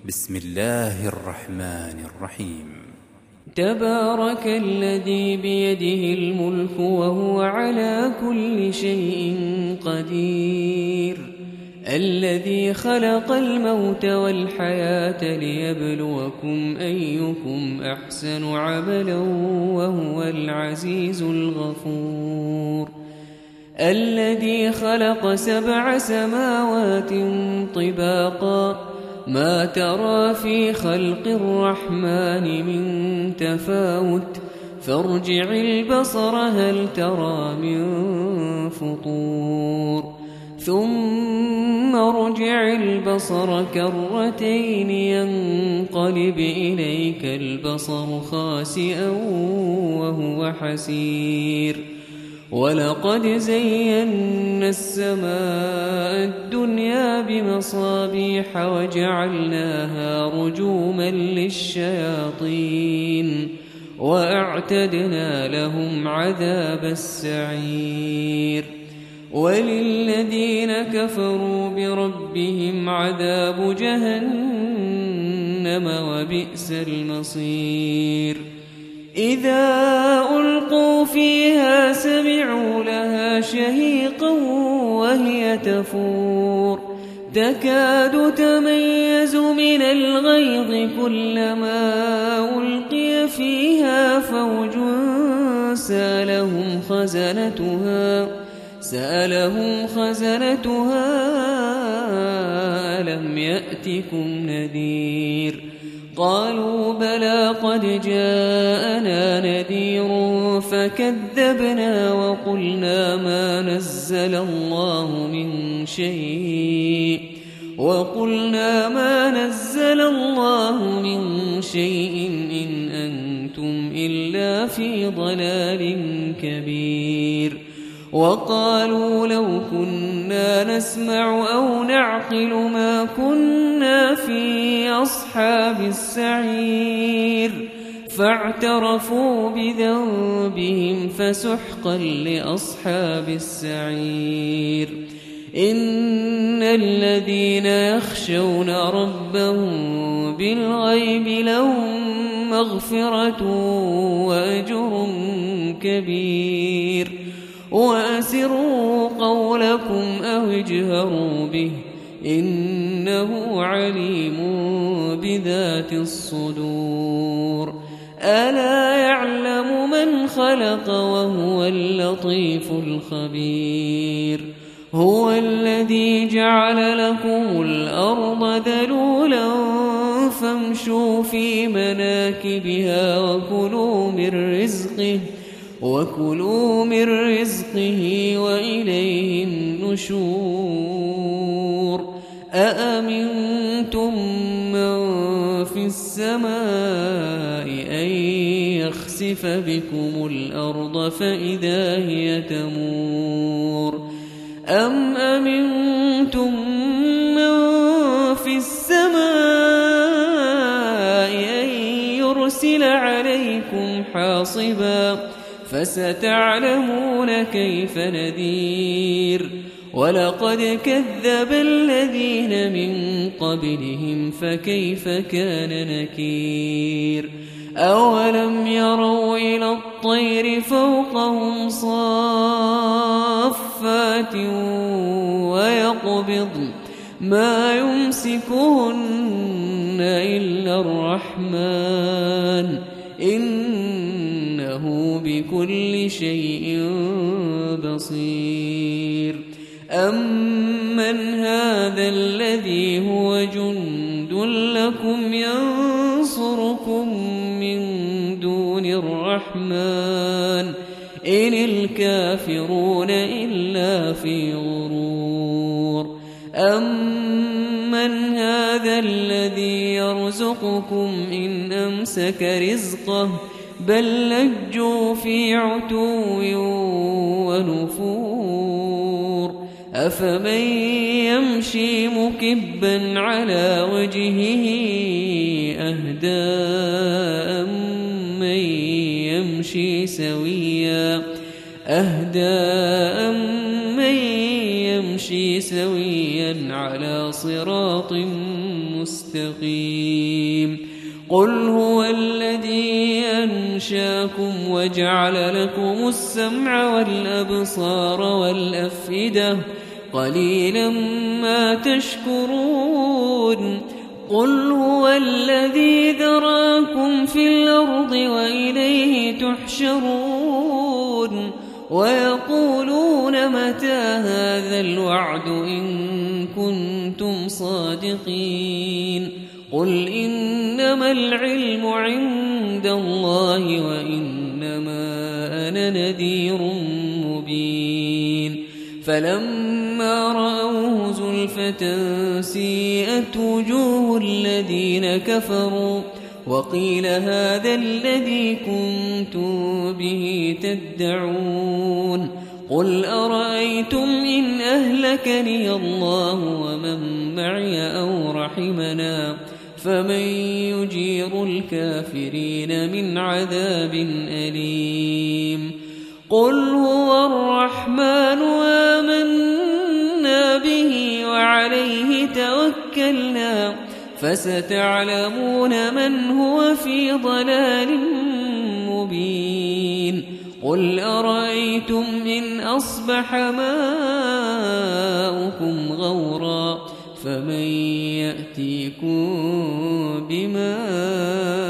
بسم الله الرحمن الرحيم. تبارك الذي بيده الملك وهو على كل شيء قدير، الذي خلق الموت والحياة ليبلوكم أيكم أحسن عملا وهو العزيز الغفور، الذي خلق 7 سماوات طباقا ما ترى في خلق الرحمن من تفاوت فارجع البصر هل ترى من فطور ثم ارجع البصر كرتين ينقلب إليك البصر خاسئا وهو حسير، ولقد زينا السماء الدنيا بمصابيح وجعلناها رجوما للشياطين وأعتدنا لهم عذاب السعير، وللذين كفروا بربهم عذاب جهنم وبئس المصير. إذا ألقوا فيها سمعوا لها شهيقا وهي تفور تكاد تميز من الغيظ كلما ألقي فيها فوج سألهم خزنتها ألم يأتكم نذير؟ قالوا بلى قد جاءنا نذير فكذبنا وقلنا ما نزل الله من شيء إن أنتم إلا في ضلال كبير. وقالوا لو كنا نسمع أو نعقل ما كنا في أصحاب السعير، فاعترفوا بذنبهم فسحقا لأصحاب السعير. إن الذين يخشون ربهم بالغيب لهم مغفرة وأجر كبير، وأسروا قولكم أو اجهروا به إنه عليم بذات الصدور. ألا يعلم من خلق وهو اللطيف الخبير. هو الذي جعل لكم الأرض ذلولا فامشوا في مناكبها وكلوا من رزقه وإليه النشور. أأمنتم من في السماء أن يخسف بكم الأرض فإذا هي تمور، أم أمنتم من في السماء أن يرسل عليكم حاصبا فستعلمون كيف نذير. ولقد كذب الذين من قبلهم فكيف كان نكير. أولم يروا إلى الطير فوقهم صافات ويقبضن ما يمسكهن إلا الرحمن إنه بكل شيء بصير. أمن هذا الذي هو جند لكم ينصركم من دون الرحمن إن الكافرون إلا في غرور. أمن هذا الذي يرزقكم إن أمسك رزقه بل لجوا في عتو ونفور. أفمن يمشي مكبا على وجهه أهدى أمن يمشي سويا على صراط مستقيم قل هو الذي أنشاكم وجعل لكم السمع والأبصار والأفئدة قليلا ما تشكرون قل هو الذي ذراكم في الأرض وإليه تحشرون ويقولون متى هذا الوعد إن كنتم صادقين قل إنما العلم عند الله وإنما أنا نذير مبين فلما رأوه زلفة سيئت وجوه الذين كفروا وقيل هذا الذي كنتم به تدعون قل أرأيتم إن أهلكني الله ومن معي أو رحمنا فمن يجير الكافرين من عذاب أليم قل هو الرحمن آمنا به وعليه توكلنا فستعلمون من هو في ضلال مبين قل أرأيتم إن أصبح ماؤكم غورا فمن يأتيكم بماء